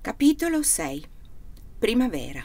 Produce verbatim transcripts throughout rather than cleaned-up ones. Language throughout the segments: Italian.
Capitolo sei. Primavera.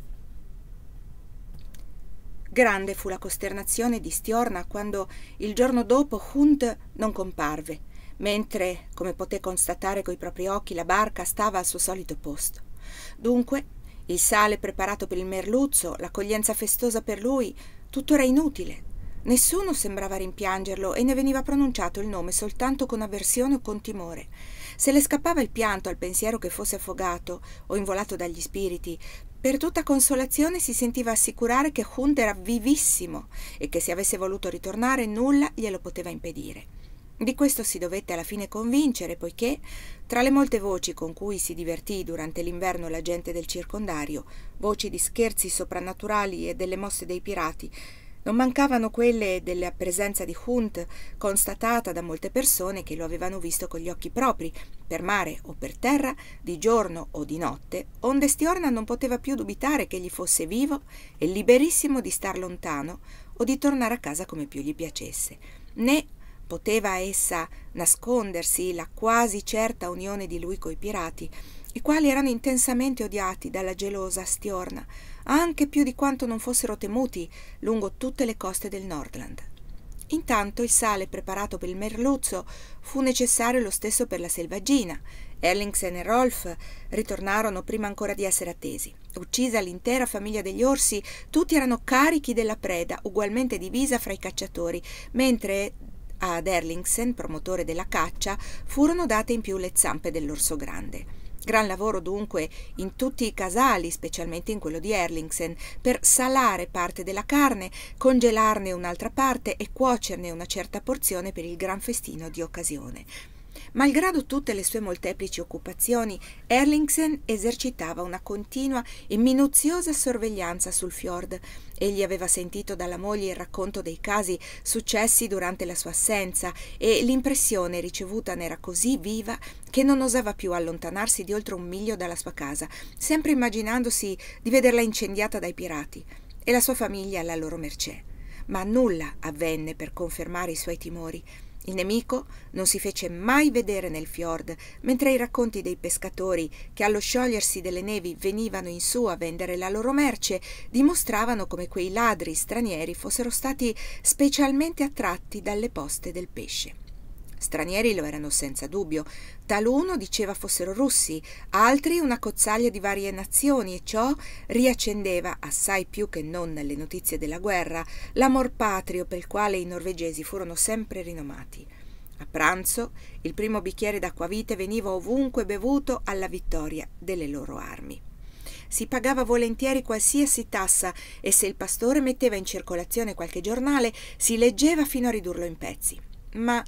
Grande fu la costernazione di Stiorna quando il giorno dopo Hund non comparve, mentre, come poté constatare coi propri occhi, la barca stava al suo solito posto. Dunque, il sale preparato per il merluzzo, l'accoglienza festosa per lui, tutto era inutile. Nessuno sembrava rimpiangerlo e ne veniva pronunciato il nome soltanto con avversione o con timore. Se le scappava il pianto al pensiero che fosse affogato o involato dagli spiriti, per tutta consolazione si sentiva assicurare che Hund era vivissimo e che se avesse voluto ritornare nulla glielo poteva impedire. Di questo si dovette alla fine convincere, poiché, tra le molte voci con cui si divertì durante l'inverno la gente del circondario, voci di scherzi soprannaturali e delle mosse dei pirati, non mancavano quelle della presenza di Hund, constatata da molte persone che lo avevano visto con gli occhi propri, per mare o per terra, di giorno o di notte, onde Stiorna non poteva più dubitare che egli fosse vivo e liberissimo di star lontano o di tornare a casa come più gli piacesse, né poteva essa nascondersi la quasi certa unione di lui coi pirati, i quali erano intensamente odiati dalla gelosa Stiorna, anche più di quanto non fossero temuti lungo tutte le coste del Nordland. Intanto il sale preparato per il merluzzo fu necessario lo stesso per la selvaggina. Erlingsen e Rolf ritornarono prima ancora di essere attesi. Uccisa l'intera famiglia degli orsi, tutti erano carichi della preda, ugualmente divisa fra i cacciatori, mentre ad Erlingsen, promotore della caccia, furono date in più le zampe dell'orso grande. Gran lavoro dunque in tutti i casali, specialmente in quello di Erlingsen, per salare parte della carne, congelarne un'altra parte e cuocerne una certa porzione per il gran festino di occasione. Malgrado tutte le sue molteplici occupazioni, Erlingsen esercitava una continua e minuziosa sorveglianza sul fiord. Egli aveva sentito dalla moglie il racconto dei casi successi durante la sua assenza e l'impressione ricevuta n'era così viva che non osava più allontanarsi di oltre un miglio dalla sua casa, sempre immaginandosi di vederla incendiata dai pirati e la sua famiglia alla loro mercé. Ma nulla avvenne per confermare i suoi timori. Il nemico non si fece mai vedere nel fiord, mentre i racconti dei pescatori che allo sciogliersi delle nevi venivano in su a vendere la loro merce dimostravano come quei ladri stranieri fossero stati specialmente attratti dalle poste del pesce. Stranieri lo erano senza dubbio. Taluno diceva fossero russi, altri una cozzaglia di varie nazioni, e ciò riaccendeva, assai più che non nelle notizie della guerra, l'amor patrio per il quale i norvegesi furono sempre rinomati. A pranzo il primo bicchiere d'acquavite veniva ovunque bevuto alla vittoria delle loro armi. Si pagava volentieri qualsiasi tassa e se il pastore metteva in circolazione qualche giornale si leggeva fino a ridurlo in pezzi. Ma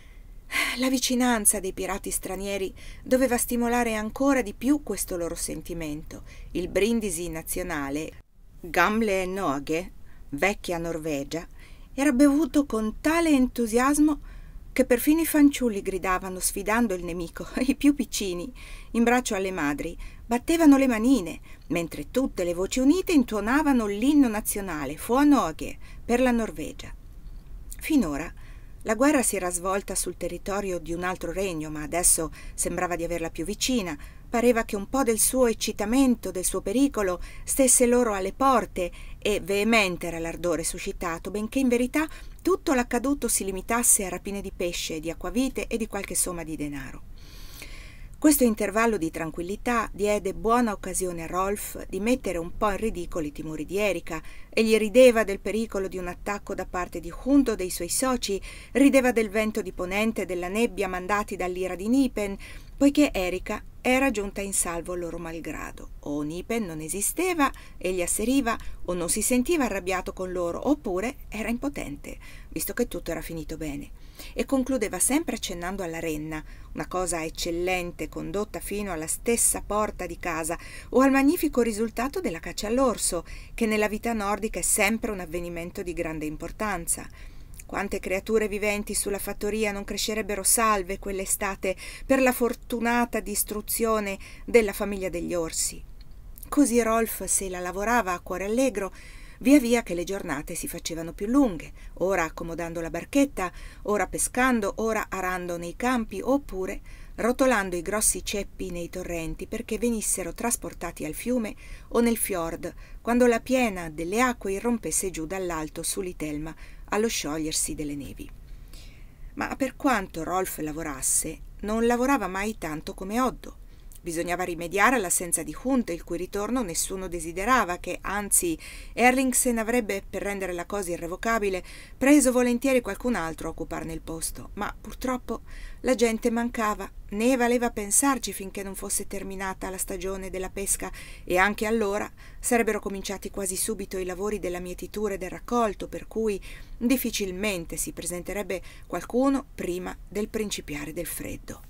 la vicinanza dei pirati stranieri doveva stimolare ancora di più questo loro sentimento. Il brindisi nazionale, Gamle Noge, vecchia Norvegia, era bevuto con tale entusiasmo che perfino i fanciulli gridavano sfidando il nemico, i più piccini, in braccio alle madri, battevano le manine, mentre tutte le voci unite intuonavano l'inno nazionale, Fua Noge, per la Norvegia. Finora la guerra si era svolta sul territorio di un altro regno, ma adesso sembrava di averla più vicina. Pareva che un po' del suo eccitamento, del suo pericolo, stesse loro alle porte e veemente era l'ardore suscitato, benché in verità tutto l'accaduto si limitasse a rapine di pesce, di acquavite e di qualche somma di denaro. Questo intervallo di tranquillità diede buona occasione a Rolf di mettere un po' in ridicolo i timori di Erika. Egli rideva del pericolo di un attacco da parte di Hund o dei suoi soci, rideva del vento di ponente e della nebbia mandati dall'ira di Nipen, poiché Erika era giunta in salvo loro malgrado. O Nipen non esisteva, egli asseriva, o non si sentiva arrabbiato con loro, oppure era impotente, visto che tutto era finito bene. E concludeva sempre accennando alla renna, una cosa eccellente condotta fino alla stessa porta di casa, o al magnifico risultato della caccia all'orso, che nella vita nordica è sempre un avvenimento di grande importanza. Quante creature viventi sulla fattoria non crescerebbero salve quell'estate per la fortunata distruzione della famiglia degli orsi. Così Rolf se la lavorava a cuore allegro, via via che le giornate si facevano più lunghe, ora accomodando la barchetta, ora pescando, ora arando nei campi, oppure rotolando i grossi ceppi nei torrenti perché venissero trasportati al fiume o nel fiord quando la piena delle acque irrompesse giù dall'alto sull'Itelma allo sciogliersi delle nevi. Ma per quanto Rolf lavorasse, non lavorava mai tanto come Oddo. Bisognava rimediare all'assenza di Hunt, il cui ritorno nessuno desiderava, che anzi Erlingsen avrebbe, per rendere la cosa irrevocabile, preso volentieri qualcun altro a occuparne il posto. Ma purtroppo la gente mancava, né valeva pensarci finché non fosse terminata la stagione della pesca, e anche allora sarebbero cominciati quasi subito i lavori della mietitura e del raccolto, per cui difficilmente si presenterebbe qualcuno prima del principiare del freddo.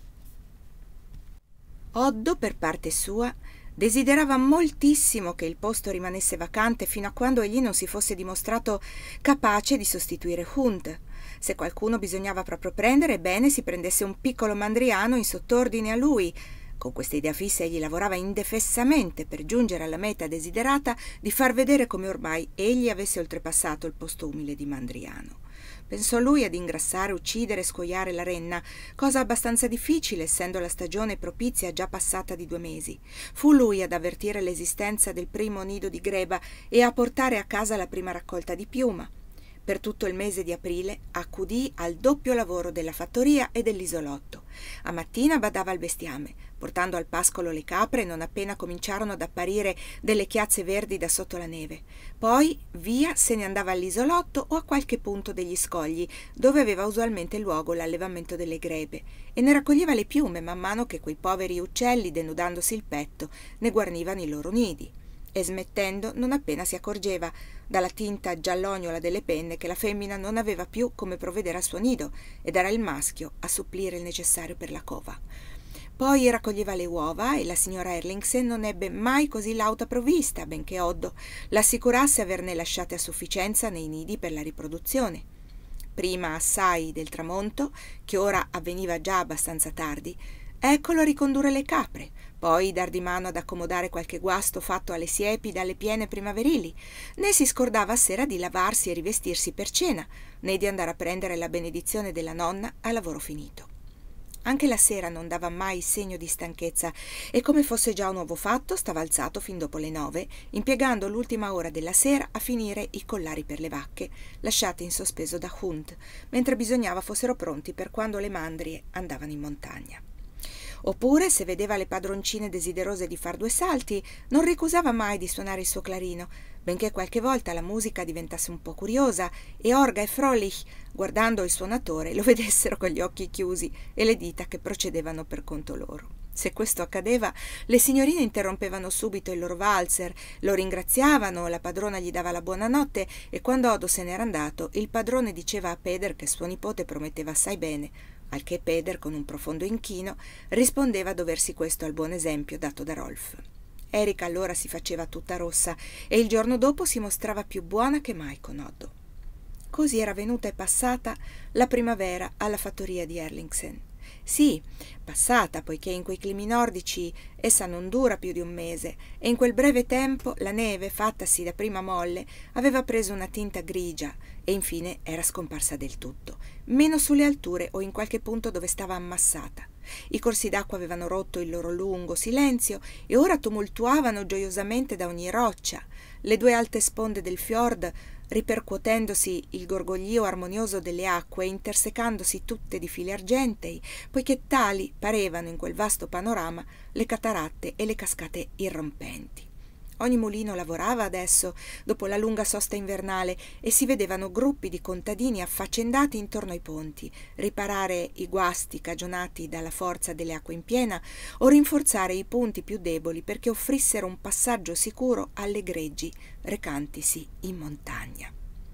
Oddo, per parte sua, desiderava moltissimo che il posto rimanesse vacante fino a quando egli non si fosse dimostrato capace di sostituire Hunt. Se qualcuno bisognava proprio prendere, bene, si prendesse un piccolo mandriano in sottordine a lui. Con questa idea fissa egli lavorava indefessamente per giungere alla meta desiderata di far vedere come ormai egli avesse oltrepassato il posto umile di mandriano. Pensò lui ad ingrassare, uccidere e scoiare la renna, cosa abbastanza difficile essendo la stagione propizia già passata di due mesi. Fu lui ad avvertire l'esistenza del primo nido di greba e a portare a casa la prima raccolta di piuma. Per tutto il mese di aprile accudì al doppio lavoro della fattoria e dell'isolotto. A mattina badava al bestiame, portando al pascolo le capre non appena cominciarono ad apparire delle chiazze verdi da sotto la neve. Poi via se ne andava all'isolotto o a qualche punto degli scogli, dove aveva usualmente luogo l'allevamento delle grebe, e ne raccoglieva le piume man mano che quei poveri uccelli, denudandosi il petto, ne guarnivano i loro nidi. E smettendo non appena si accorgeva, dalla tinta giallognola delle penne, che la femmina non aveva più come provvedere al suo nido ed era il maschio a supplire il necessario per la cova. Poi raccoglieva le uova e la signora Erlingsen non ebbe mai così lauta provvista, benché Oddo l'assicurasse averne lasciate a sufficienza nei nidi per la riproduzione. Prima assai del tramonto, che ora avveniva già abbastanza tardi, eccolo a ricondurre le capre, poi dar di mano ad accomodare qualche guasto fatto alle siepi dalle piene primaverili, né si scordava a sera di lavarsi e rivestirsi per cena, né di andare a prendere la benedizione della nonna a lavoro finito. Anche la sera non dava mai segno di stanchezza e, come fosse già un uovo fatto, stava alzato fin dopo le nove, impiegando l'ultima ora della sera a finire i collari per le vacche, lasciate in sospeso da Hunt, mentre bisognava fossero pronti per quando le mandrie andavano in montagna. Oppure, se vedeva le padroncine desiderose di far due salti, non ricusava mai di suonare il suo clarino, benché qualche volta la musica diventasse un po' curiosa e Orga e Fröhlich, guardando il suonatore, lo vedessero con gli occhi chiusi e le dita che procedevano per conto loro. Se questo accadeva, le signorine interrompevano subito il loro valzer, lo ringraziavano, la padrona gli dava la buonanotte e quando Oddo se n'era andato, il padrone diceva a Peder che suo nipote prometteva assai bene, al che Peder, con un profondo inchino, rispondeva doversi questo al buon esempio dato da Rolf. Erika allora si faceva tutta rossa e il giorno dopo si mostrava più buona che mai con Oddo. Così era venuta e passata la primavera alla fattoria di Erlingsen. Sì, passata, poiché in quei climi nordici essa non dura più di un mese, e in quel breve tempo la neve, fattasi da prima molle, aveva preso una tinta grigia e infine era scomparsa del tutto, meno sulle alture o in qualche punto dove stava ammassata. I corsi d'acqua avevano rotto il loro lungo silenzio e ora tumultuavano gioiosamente da ogni roccia. Le due alte sponde del fiord, ripercuotendosi il gorgoglio armonioso delle acque e intersecandosi tutte di fili argentei, poiché tali parevano in quel vasto panorama le cataratte e le cascate irrompenti. Ogni mulino lavorava adesso, dopo la lunga sosta invernale, e si vedevano gruppi di contadini affaccendati intorno ai ponti, riparare i guasti cagionati dalla forza delle acque in piena o rinforzare i punti più deboli perché offrissero un passaggio sicuro alle greggi recantisi in montagna.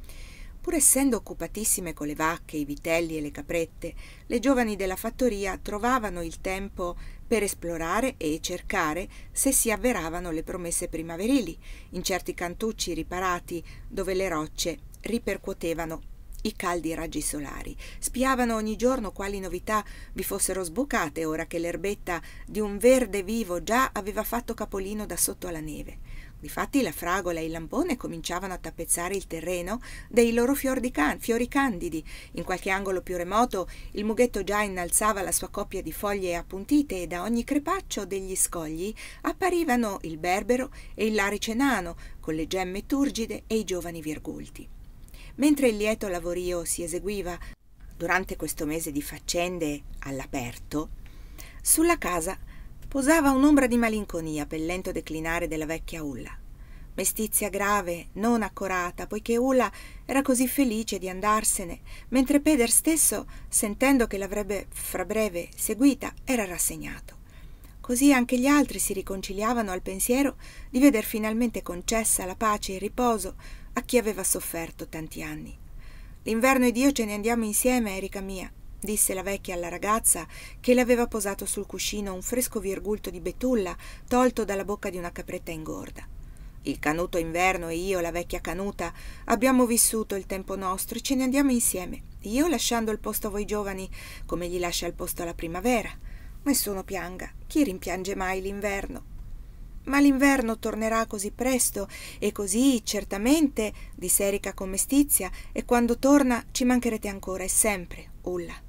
Pur essendo occupatissime con le vacche, i vitelli e le caprette, le giovani della fattoria trovavano il tempo per esplorare e cercare se si avveravano le promesse primaverili, in certi cantucci riparati dove le rocce ripercuotevano i caldi raggi solari. Spiavano ogni giorno quali novità vi fossero sbucate ora che l'erbetta di un verde vivo già aveva fatto capolino da sotto alla neve. Difatti la fragola e il lampone cominciavano a tappezzare il terreno dei loro fior di can- fiori candidi. In qualche angolo più remoto il mughetto già innalzava la sua coppia di foglie appuntite e da ogni crepaccio degli scogli apparivano il berbero e il larice nano con le gemme turgide e i giovani virgulti. Mentre il lieto lavorio si eseguiva durante questo mese di faccende all'aperto, sulla casa posava un'ombra di malinconia pel lento declinare della vecchia Ulla. Mestizia grave, non accorata, poiché Ulla era così felice di andarsene, mentre Peder stesso, sentendo che l'avrebbe fra breve seguita, era rassegnato. Così anche gli altri si riconciliavano al pensiero di veder finalmente concessa la pace e il riposo a chi aveva sofferto tanti anni. «L'inverno ed io ce ne andiamo insieme, Erika mia», disse la vecchia alla ragazza che le aveva posato sul cuscino un fresco virgulto di betulla tolto dalla bocca di una capretta ingorda. «Il canuto inverno e io, la vecchia canuta, abbiamo vissuto il tempo nostro e ce ne andiamo insieme, io lasciando il posto a voi giovani, come gli lascia il posto alla primavera. Nessuno pianga, chi rimpiange mai l'inverno?» «Ma l'inverno tornerà così presto e così, certamente», disse Erika con mestizia, «e quando torna ci mancherete ancora e sempre, Ulla».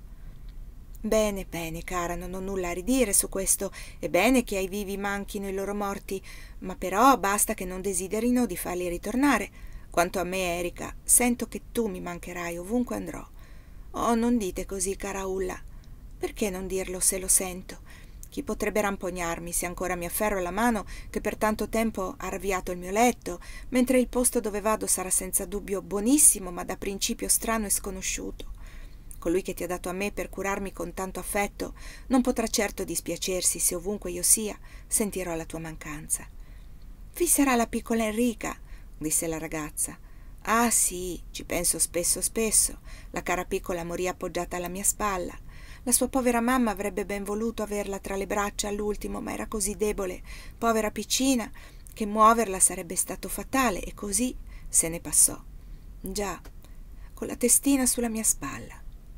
«Bene, bene, cara, non ho nulla a ridire su questo. È bene che ai vivi manchino i loro morti, ma però basta che non desiderino di farli ritornare. Quanto a me, Erika, sento che tu mi mancherai ovunque andrò. Oh, non dite così, cara Ulla. Perché non dirlo se lo sento? Chi potrebbe rampognarmi se ancora mi afferro alla mano che per tanto tempo ha ravviato il mio letto, mentre il posto dove vado sarà senza dubbio buonissimo, ma da principio strano e sconosciuto. Colui che ti ha dato a me per curarmi con tanto affetto non potrà certo dispiacersi se ovunque io sia sentirò la tua mancanza». «Vi sarà la piccola Enrica», disse la ragazza. «Ah sì, ci penso spesso spesso. La cara piccola morì appoggiata alla mia spalla. La sua povera mamma avrebbe ben voluto averla tra le braccia all'ultimo, ma era così debole, povera piccina, che muoverla sarebbe stato fatale, e così se ne passò. Già, con la testina sulla mia spalla.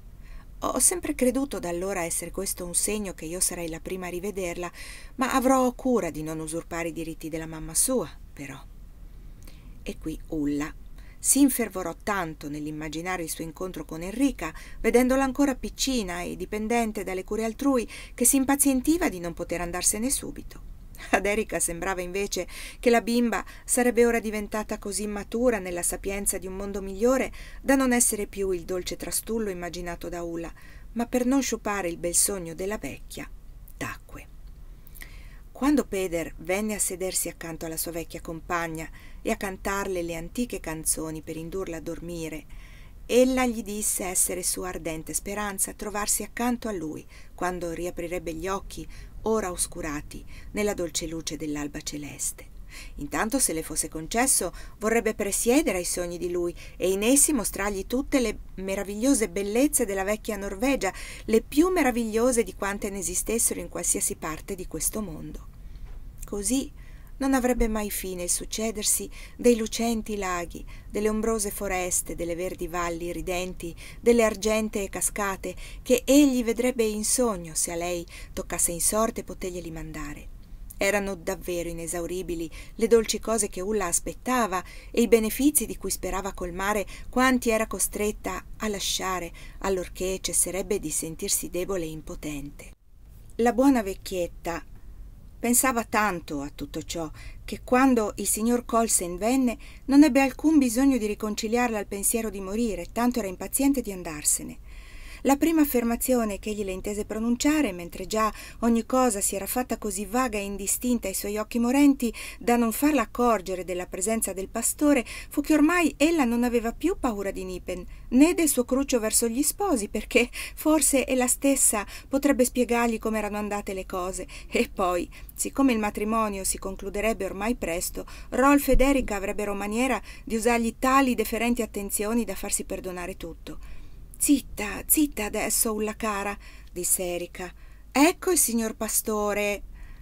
Ho sempre creduto da allora essere questo un segno che io sarei la prima a rivederla, ma avrò cura di non usurpare i diritti della mamma sua, però». E qui Ulla si infervorò tanto nell'immaginare il suo incontro con Enrica, vedendola ancora piccina e dipendente dalle cure altrui, che si impazientiva di non poter andarsene subito. Ad Erika sembrava invece che la bimba sarebbe ora diventata così matura nella sapienza di un mondo migliore da non essere più il dolce trastullo immaginato da Ulla, ma per non sciupare il bel sogno della vecchia, tacque. Quando Peder venne a sedersi accanto alla sua vecchia compagna e a cantarle le antiche canzoni per indurla a dormire, ella gli disse essere sua ardente speranza trovarsi accanto a lui quando riaprirebbe gli occhi ora oscurati nella dolce luce dell'alba celeste. Intanto, se le fosse concesso, vorrebbe presiedere ai sogni di lui e in essi mostrargli tutte le meravigliose bellezze della vecchia Norvegia, le più meravigliose di quante ne esistessero in qualsiasi parte di questo mondo. Così non avrebbe mai fine il succedersi dei lucenti laghi, delle ombrose foreste, delle verdi valli ridenti, delle argentee cascate che egli vedrebbe in sogno se a lei toccasse in sorte poterglieli mandare. Erano davvero inesauribili le dolci cose che Ulla aspettava e i benefizi di cui sperava colmare quanti era costretta a lasciare allorché cesserebbe di sentirsi debole e impotente. La buona vecchietta pensava tanto a tutto ciò che quando il signor Colsen venne non ebbe alcun bisogno di riconciliarla al pensiero di morire, tanto era impaziente di andarsene. La prima affermazione che egli le intese pronunciare, mentre già ogni cosa si era fatta così vaga e indistinta ai suoi occhi morenti da non farla accorgere della presenza del pastore, fu che ormai ella non aveva più paura di Nipen, né del suo cruccio verso gli sposi, perché forse ella stessa potrebbe spiegargli come erano andate le cose. E poi, siccome il matrimonio si concluderebbe ormai presto, Rolf ed Erika avrebbero maniera di usargli tali deferenti attenzioni da farsi perdonare tutto. «Zitta, zitta adesso, Ulla cara», disse Erika. «Ecco il signor pastore».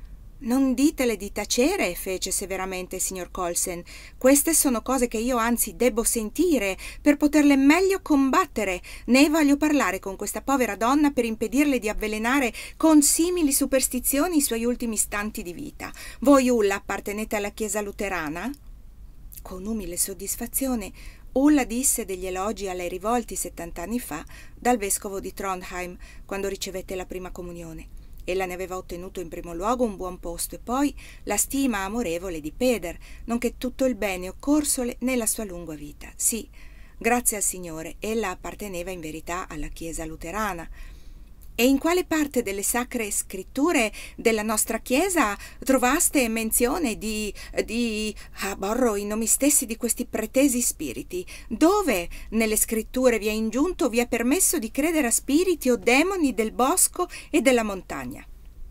Non ditele di tacere, fece severamente il signor Colsen. Queste sono cose che io anzi debbo sentire per poterle meglio combattere. Né voglio parlare con questa povera donna per impedirle di avvelenare con simili superstizioni i suoi ultimi istanti di vita. Voi, Ulla, appartenete alla Chiesa luterana? Con umile soddisfazione Ulla disse degli elogi a lei rivolti settant'anni fa dal vescovo di Trondheim, quando ricevette la prima comunione. Ella ne aveva ottenuto in primo luogo un buon posto e poi la stima amorevole di Peder, nonché tutto il bene occorsole nella sua lunga vita. Sì, grazie al Signore, ella apparteneva in verità alla Chiesa luterana. E in quale parte delle sacre scritture della nostra Chiesa trovaste menzione di... di... aborro i nomi stessi di questi pretesi spiriti? Dove nelle scritture vi è ingiunto, vi è permesso di credere a spiriti o demoni del bosco e della montagna?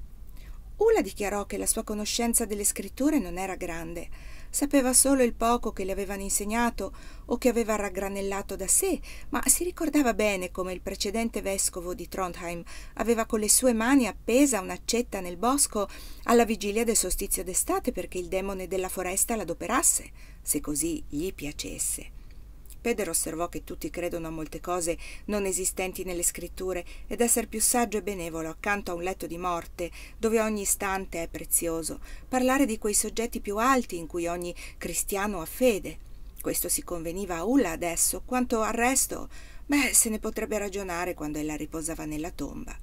Ulla dichiarò che la sua conoscenza delle scritture non era grande. Sapeva solo il poco che le avevano insegnato o che aveva raggranellato da sé, ma si ricordava bene come il precedente vescovo di Trondheim aveva con le sue mani appesa un'accetta nel bosco alla vigilia del solstizio d'estate perché il demone della foresta l'adoperasse, se così gli piacesse. Peder osservò che tutti credono a molte cose non esistenti nelle scritture ed essere più saggio e benevolo accanto a un letto di morte dove ogni istante è prezioso, parlare di quei soggetti più alti in cui ogni cristiano ha fede. Questo si conveniva a Ulla adesso, quanto al resto, beh, se ne potrebbe ragionare quando ella riposava nella tomba.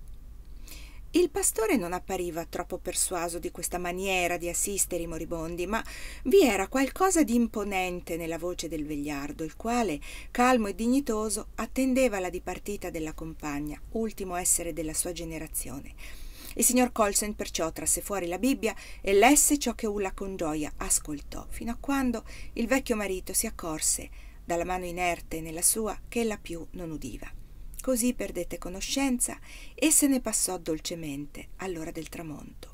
Il pastore non appariva troppo persuaso di questa maniera di assistere i moribondi, ma vi era qualcosa di imponente nella voce del vegliardo, il quale, calmo e dignitoso, attendeva la dipartita della compagna, ultimo essere della sua generazione. Il signor Colsen perciò trasse fuori la Bibbia e lesse ciò che Ulla con gioia ascoltò, fino a quando il vecchio marito si accorse, dalla mano inerte nella sua, che ella più non udiva. Così perdette conoscenza e se ne passò dolcemente all'ora del tramonto.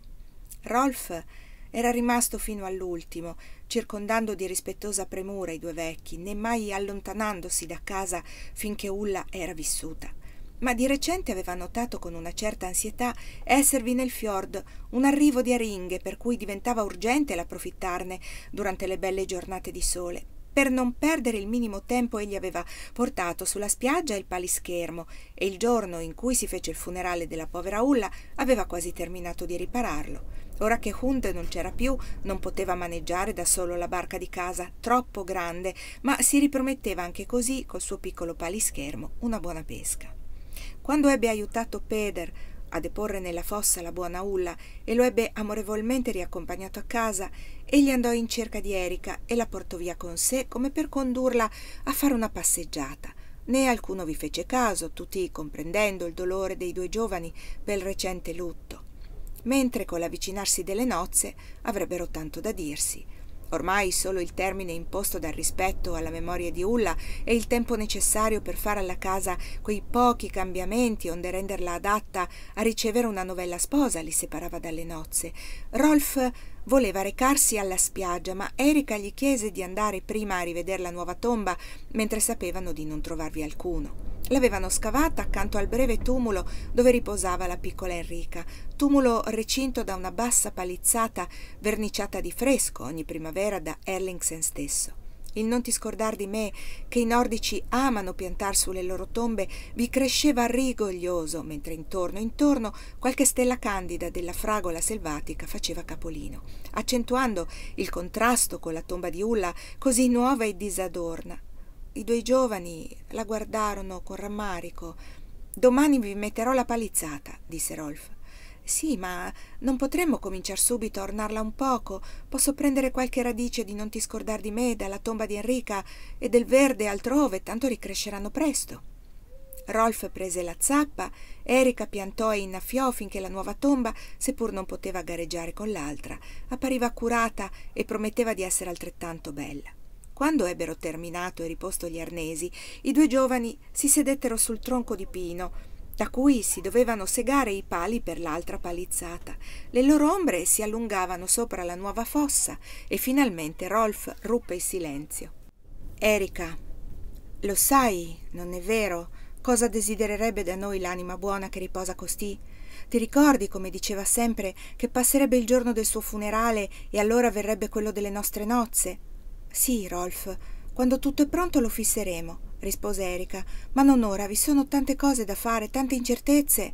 Rolf era rimasto fino all'ultimo, circondando di rispettosa premura i due vecchi, né mai allontanandosi da casa finché Ulla era vissuta. Ma di recente aveva notato con una certa ansietà esservi nel fiord un arrivo di aringhe per cui diventava urgente l'approfittarne durante le belle giornate di sole. Per non perdere il minimo tempo egli aveva portato sulla spiaggia il palischermo e il giorno in cui si fece il funerale della povera Ulla aveva quasi terminato di ripararlo. Ora che Hund non c'era più, non poteva maneggiare da solo la barca di casa, troppo grande, ma si riprometteva anche così, col suo piccolo palischermo, una buona pesca. Quando ebbe aiutato Peder a deporre nella fossa la buona Ulla e lo ebbe amorevolmente riaccompagnato a casa, egli andò in cerca di Erika e la portò via con sé come per condurla a fare una passeggiata. Né alcuno vi fece caso, tutti comprendendo il dolore dei due giovani per il recente lutto, mentre con l'avvicinarsi delle nozze avrebbero tanto da dirsi. Ormai solo il termine imposto dal rispetto alla memoria di Ulla e il tempo necessario per fare alla casa quei pochi cambiamenti onde renderla adatta a ricevere una novella sposa li separava dalle nozze. Rolf voleva recarsi alla spiaggia, ma Erika gli chiese di andare prima a rivedere la nuova tomba, mentre sapevano di non trovarvi alcuno. L'avevano scavata accanto al breve tumulo dove riposava la piccola Enrica, tumulo recinto da una bassa palizzata verniciata di fresco ogni primavera da Erlingsen stesso. Il non ti scordar di me, che i nordici amano piantar sulle loro tombe, vi cresceva rigoglioso, mentre intorno intorno qualche stella candida della fragola selvatica faceva capolino, accentuando il contrasto con la tomba di Ulla, così nuova e disadorna. I due giovani la guardarono con rammarico. «Domani vi metterò la palizzata», disse Rolf. «Sì, ma non potremmo cominciar subito a ornarla un poco? Posso prendere qualche radice di non ti scordar di me dalla tomba di Enrica e del verde altrove, tanto ricresceranno presto». Rolf prese la zappa, Erika piantò e innaffiò finché la nuova tomba, seppur non poteva gareggiare con l'altra, appariva accurata e prometteva di essere altrettanto bella. Quando ebbero terminato e riposto gli arnesi, i due giovani si sedettero sul tronco di pino, da cui si dovevano segare i pali per l'altra palizzata. Le loro ombre si allungavano sopra la nuova fossa e finalmente Rolf ruppe il silenzio. «Erika, lo sai, non è vero, Cosa desidererebbe da noi l'anima buona che riposa costì? Ti ricordi come diceva sempre che passerebbe il giorno del suo funerale e allora verrebbe quello delle nostre nozze? Sì, Rolf, quando tutto è pronto lo fisseremo, rispose Erika, ma non ora, vi sono tante cose da fare, tante incertezze.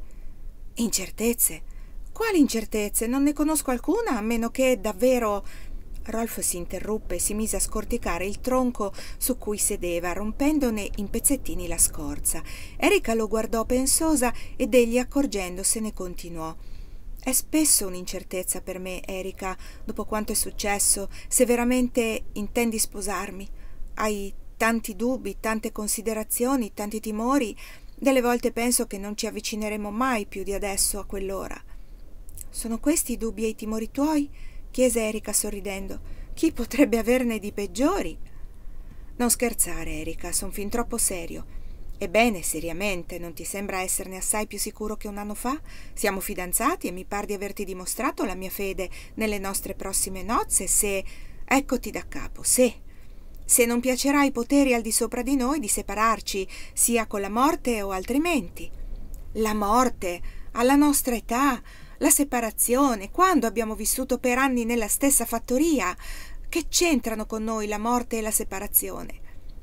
Incertezze? Quali incertezze? Non ne conosco alcuna, a meno che davvero... Rolf si interruppe e si mise a scorticare il tronco su cui sedeva, rompendone in pezzettini la scorza. Erika lo guardò pensosa ed egli, accorgendosene, continuò. È spesso un'incertezza per me, Erika, dopo quanto è successo, se veramente intendi sposarmi. Hai tanti dubbi, tante considerazioni, tanti timori. Delle volte penso che non ci avvicineremo mai più di adesso a quell'ora. Sono questi i dubbi e i timori tuoi? Chiese Erika sorridendo. Chi potrebbe averne di peggiori? Non scherzare, Erika, son fin troppo serio. Ebbene, seriamente, non ti sembra esserne assai più sicuro che un anno fa? Siamo fidanzati e mi par di averti dimostrato la mia fede nelle nostre prossime nozze, se... Eccoti da capo, se... Se non piacerà ai poteri al di sopra di noi di separarci, sia con la morte o altrimenti. La morte, alla nostra età... La separazione, quando abbiamo vissuto per anni nella stessa fattoria? Che c'entrano con noi la morte e la separazione?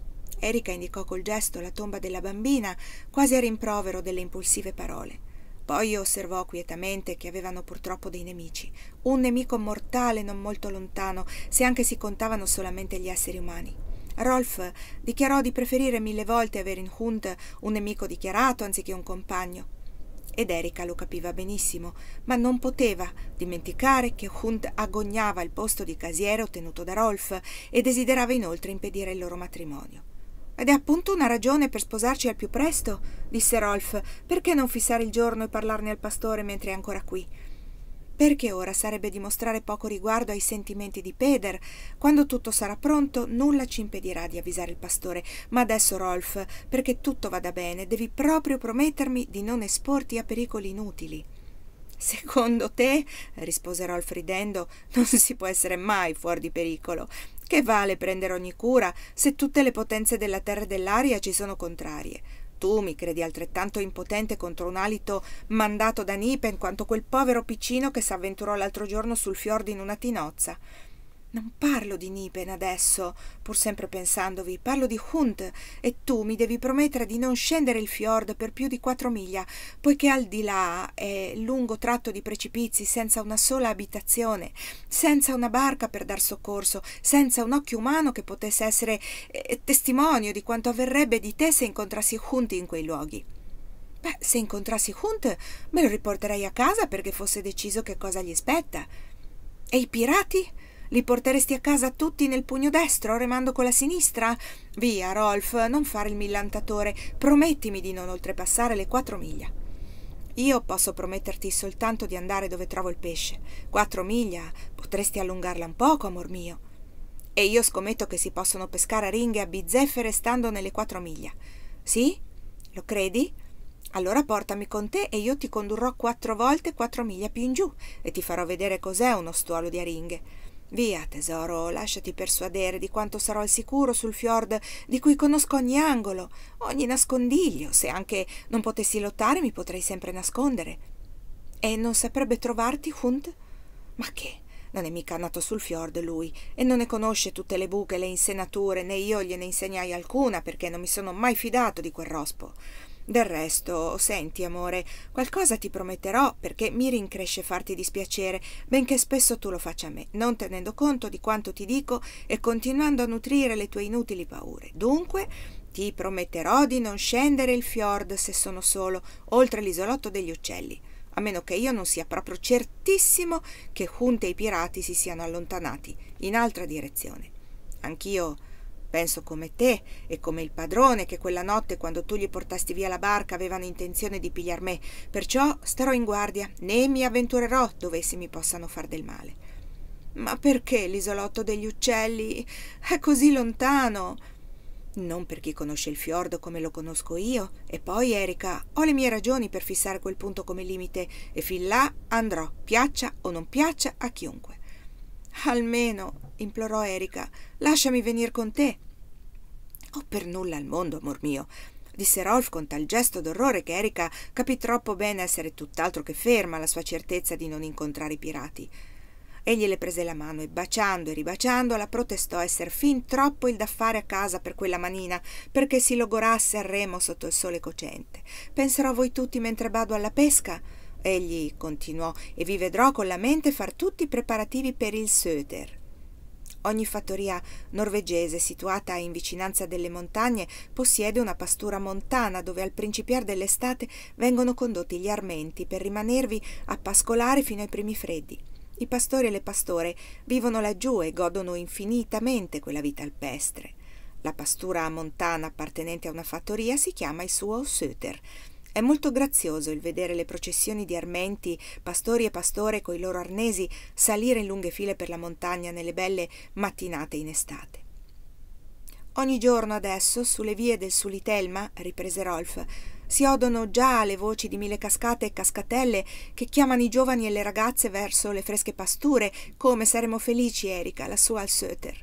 Erika indicò col gesto la tomba della bambina, quasi a rimprovero delle impulsive parole. Poi osservò quietamente che avevano purtroppo dei nemici, un nemico mortale non molto lontano, se anche si contavano solamente gli esseri umani. Rolf dichiarò di preferire mille volte avere in Hund un nemico dichiarato anziché un compagno. Ed Erika lo capiva benissimo, ma non poteva dimenticare che Hund agognava il posto di casiere ottenuto da Rolf e desiderava inoltre impedire il loro matrimonio. Ed è appunto una ragione per sposarci al più presto, disse Rolf. Perché non fissare il giorno e parlarne al pastore mentre è ancora qui? Perché ora sarebbe dimostrare poco riguardo ai sentimenti di Peder. Quando tutto sarà pronto, nulla ci impedirà di avvisare il pastore. Ma adesso, Rolf, perché tutto vada bene, devi proprio promettermi di non esporti a pericoli inutili. Secondo te, rispose Rolf ridendo, non si può essere mai fuori di pericolo. Che vale prendere ogni cura se tutte le potenze della terra e dell'aria ci sono contrarie? Tu mi credi altrettanto impotente contro un alito mandato da Nipen quanto quel povero piccino che s'avventurò l'altro giorno sul fiordo in una tinozza. Non parlo di Nipen adesso, pur sempre pensandovi, parlo di Hund, e tu mi devi promettere di non scendere il fiord per più di quattro miglia, poiché al di là è lungo tratto di precipizi senza una sola abitazione, senza una barca per dar soccorso, senza un occhio umano che potesse essere eh, testimonio di quanto avverrebbe di te se incontrassi Hund in quei luoghi. Beh, se incontrassi Hund me lo riporterei a casa perché fosse deciso che cosa gli spetta. E i pirati? Li porteresti a casa tutti nel pugno destro, remando con la sinistra? Via, Rolf, non fare il millantatore. Promettimi di non oltrepassare le quattro miglia. Io posso prometterti soltanto di andare dove trovo il pesce. Quattro miglia potresti allungarla un poco, amor mio. E io scommetto che si possono pescare a ringhe a bizzeffere stando nelle quattro miglia. Sì? Lo credi? Allora portami con te e io ti condurrò quattro volte quattro miglia più in giù e ti farò vedere cos'è uno stuolo di aringhe. Via, tesoro, lasciati persuadere di quanto sarò al sicuro sul fiord, di cui conosco ogni angolo, ogni nascondiglio. Se anche non potessi lottare, mi potrei sempre nascondere. E non saprebbe trovarti, Hund? Ma che? Non è mica nato sul fiord lui, e non ne conosce tutte le buche e le insenature, né io gliene insegnai alcuna, perché non mi sono mai fidato di quel rospo. Del resto, senti, amore, qualcosa ti prometterò, perché mi rincresce farti dispiacere, benché spesso tu lo faccia a me, non tenendo conto di quanto ti dico e continuando a nutrire le tue inutili paure. Dunque, ti prometterò di non scendere il fiord se sono solo, oltre l'isolotto degli uccelli, a meno che io non sia proprio certissimo che Hund e i pirati si siano allontanati in altra direzione. Anch'io penso come te e come il padrone che quella notte, quando tu gli portasti via la barca, avevano intenzione di pigliar me, perciò starò in guardia, né mi avventurerò dove essi mi possano far del male. Ma perché l'isolotto degli uccelli è così lontano? Non per chi conosce il fiordo come lo conosco io. E poi, Erika, ho le mie ragioni per fissare quel punto come limite, e fin là andrò, piaccia o non piaccia a chiunque. Almeno, implorò Erika, lasciami venir con te. Oh, per nulla al mondo, amor mio. disse Rolf con tal gesto d'orrore che Erika capì troppo bene essere tutt'altro che ferma alla sua certezza di non incontrare i pirati. Egli le prese la mano e, baciando e ribaciandola, protestò esser fin troppo il da fare a casa per quella manina, perché si logorasse al remo sotto il sole cocente. «Penserò a voi tutti mentre bado alla pesca», egli continuò, «e vi vedrò con la mente far tutti i preparativi per il Söder». Ogni fattoria norvegese situata in vicinanza delle montagne possiede una pastura montana dove al principiar dell'estate vengono condotti gli armenti per rimanervi a pascolare fino ai primi freddi. I pastori e le pastore vivono laggiù e godono infinitamente quella vita alpestre. La pastura montana appartenente a una fattoria si chiama il suo Söder. È molto grazioso il vedere le processioni di armenti, pastori e pastore coi loro arnesi salire in lunghe file per la montagna nelle belle mattinate in estate. Ogni giorno adesso, sulle vie del Sulitelma, riprese Rolf, si odono già le voci di mille cascate e cascatelle che chiamano i giovani e le ragazze verso le fresche pasture. Come saremo felici, Erika, lassù al Söder.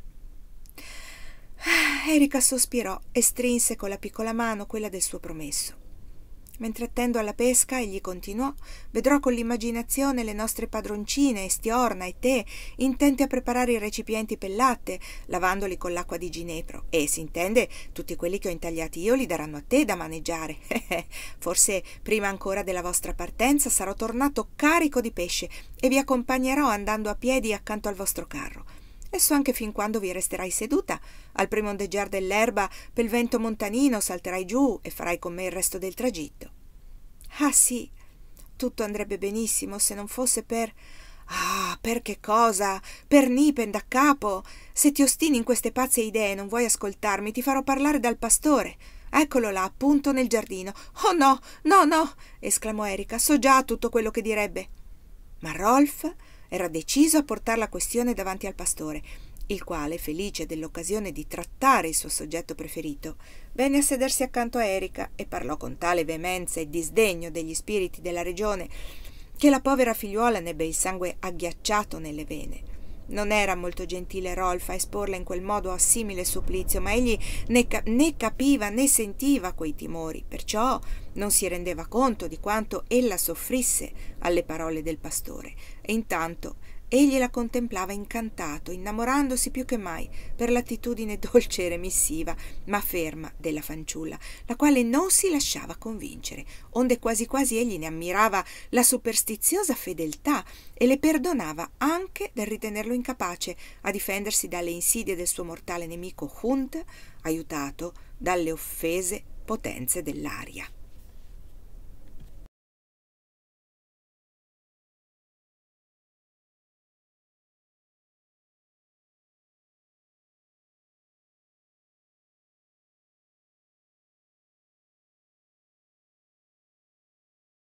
Erika sospirò e strinse con la piccola mano quella del suo promesso. Mentre attendo alla pesca, egli continuò, vedrò con l'immaginazione le nostre padroncine, Stiorna e te, intenti a preparare i recipienti pel latte, lavandoli con l'acqua di ginepro, e, s'intende, tutti quelli che ho intagliati io li daranno a te da maneggiare. Forse prima ancora della vostra partenza sarò tornato carico di pesce e vi accompagnerò andando a piedi accanto al vostro carro. E so anche fin quando vi resterai seduta. Al primo ondeggiar dell'erba, pel vento montanino, salterai giù e farai con me il resto del tragitto. Ah sì, tutto andrebbe benissimo se non fosse per... Ah, per che cosa? Per Nipen da capo. Se ti ostini in queste pazze idee e non vuoi ascoltarmi, ti farò parlare dal pastore. Eccolo là, appunto nel giardino. Oh no, no, no, esclamò Erika, so già tutto quello che direbbe. Ma Rolf era deciso a portare la questione davanti al pastore, il quale, felice dell'occasione di trattare il suo soggetto preferito, venne a sedersi accanto a Erika e parlò con tale veemenza e disdegno degli spiriti della regione che la povera figliuola n'ebbe il sangue agghiacciato nelle vene. Non era molto gentile Rolf a esporla in quel modo a simile supplizio, ma egli né, ca- né capiva né sentiva quei timori, perciò non si rendeva conto di quanto ella soffrisse alle parole del pastore, e intanto egli la contemplava incantato, innamorandosi più che mai per l'attitudine dolce e remissiva, ma ferma della fanciulla, la quale non si lasciava convincere, onde quasi quasi egli ne ammirava la superstiziosa fedeltà e le perdonava anche del ritenerlo incapace a difendersi dalle insidie del suo mortale nemico Hund, aiutato dalle offese potenze dell'aria.